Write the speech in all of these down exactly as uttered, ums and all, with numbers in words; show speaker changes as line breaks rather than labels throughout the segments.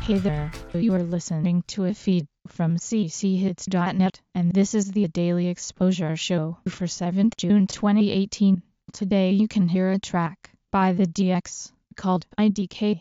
Hey there, you are listening to a feed from c c hits dot net, and this is the Daily Exposure Show for seventh of June twenty eighteen. Today you can hear a track by the D X called I D K.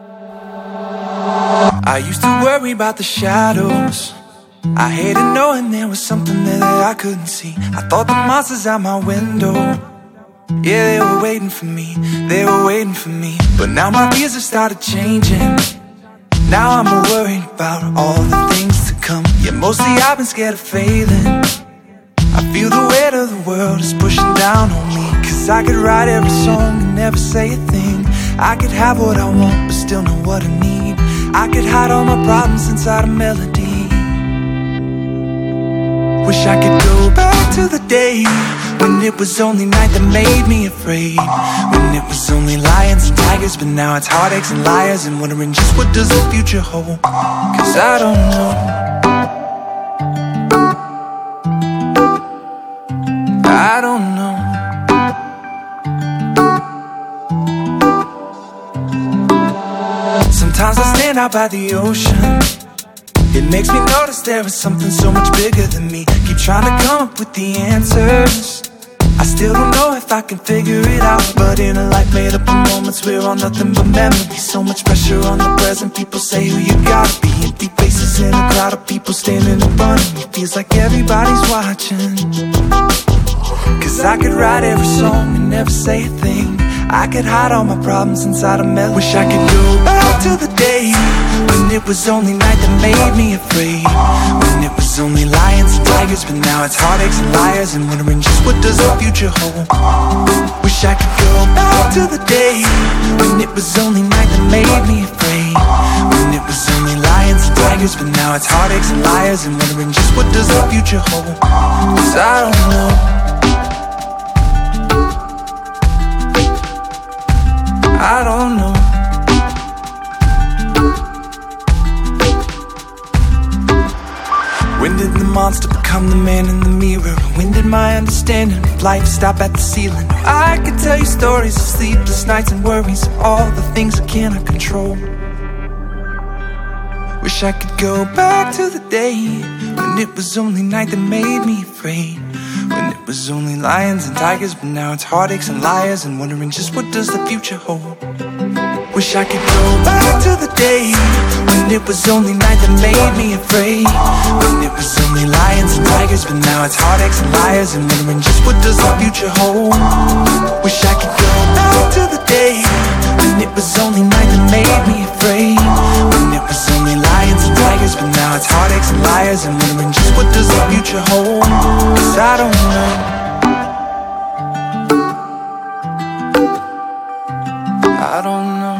I used to worry about the shadows. I hated knowing there was something there that I couldn't see. I thought the monsters out my window, yeah, they were waiting for me, they were waiting for me. But now my fears have started changing. Now I'm more worried about all the things to come. Yeah, mostly I've been scared of failing. I feel the weight of the world is pushing down on me. Cause I could write every song and never say a thing. I could have what I want but still know what I need. I could hide all my problems inside a melody. Wish I could go back to the day when it was only night that made me afraid. When it was only lions and tigers, but now it's heartaches and liars. And wondering just what does the future hold. Cause I don't know, I don't know. Sometimes I stand out by the ocean. It makes me notice there is something so much bigger than me. Keep trying to come up with the answers. I still don't know if I can figure it out. But in a life made up of moments, we're all nothing but memories. So much pressure on the present, people say who you gotta be. Empty faces in a crowd of people standing in front of me. Feels like everybody's watching. Cause I could write every song and never say a thing. I could hide all my problems inside a melody. Wish I could go back to the day when it was only night that made me afraid. When it was only lions and tigers, but now it's heartaches and liars. And wondering just what does the future hold. Wish I could go back to the day when it was only night that made me afraid. When it was only lions and tigers, but now it's heartaches and liars. And wondering just what does the future hold. Cause I don't know, I don't know. When did the monster become the man in the mirror? When did my understanding of life stop at the ceiling? I could tell you stories of sleepless nights and worries of all the things I cannot control. Wish I could go back to the day when it was only night that made me afraid. When it was only lions and tigers, but now it's heartaches and liars. And wondering just what does the future hold. Wish I could go back to the day when it was only night that made me afraid. When it was only lions and tigers, but now it's heartaches and liars. And wondering just what does the future hold. Wish I could go back to the day when it was only night that made me afraid. When it was only lions and tigers, but now it's heartaches and liars. And wondering just what does the future hold. Cause I don't know, I don't know.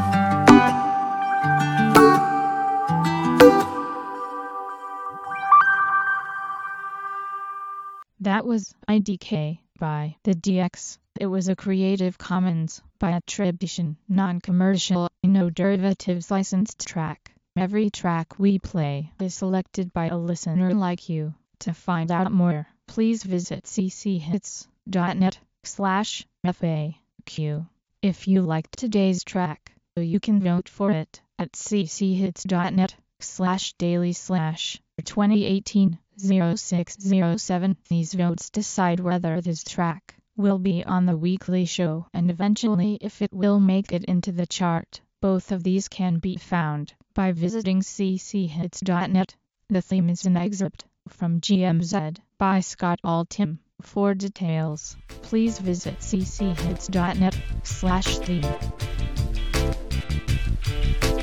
That was I D K by the D X. It was a Creative Commons by attribution, non-commercial, no derivatives licensed track. Every track we play is selected by a listener like you. To find out more, please visit c c hits dot net slash F A Q. If you liked today's track, you can vote for it at c c hits dot net slash daily slash twenty eighteen oh six oh seven. These votes decide whether this track will be on the weekly show and eventually if it will make it into the chart. Both of these can be found by visiting c c hits dot net. The theme is an excerpt from G M Z by Scott Altham. For details, please visit c c hits dot net slash theme.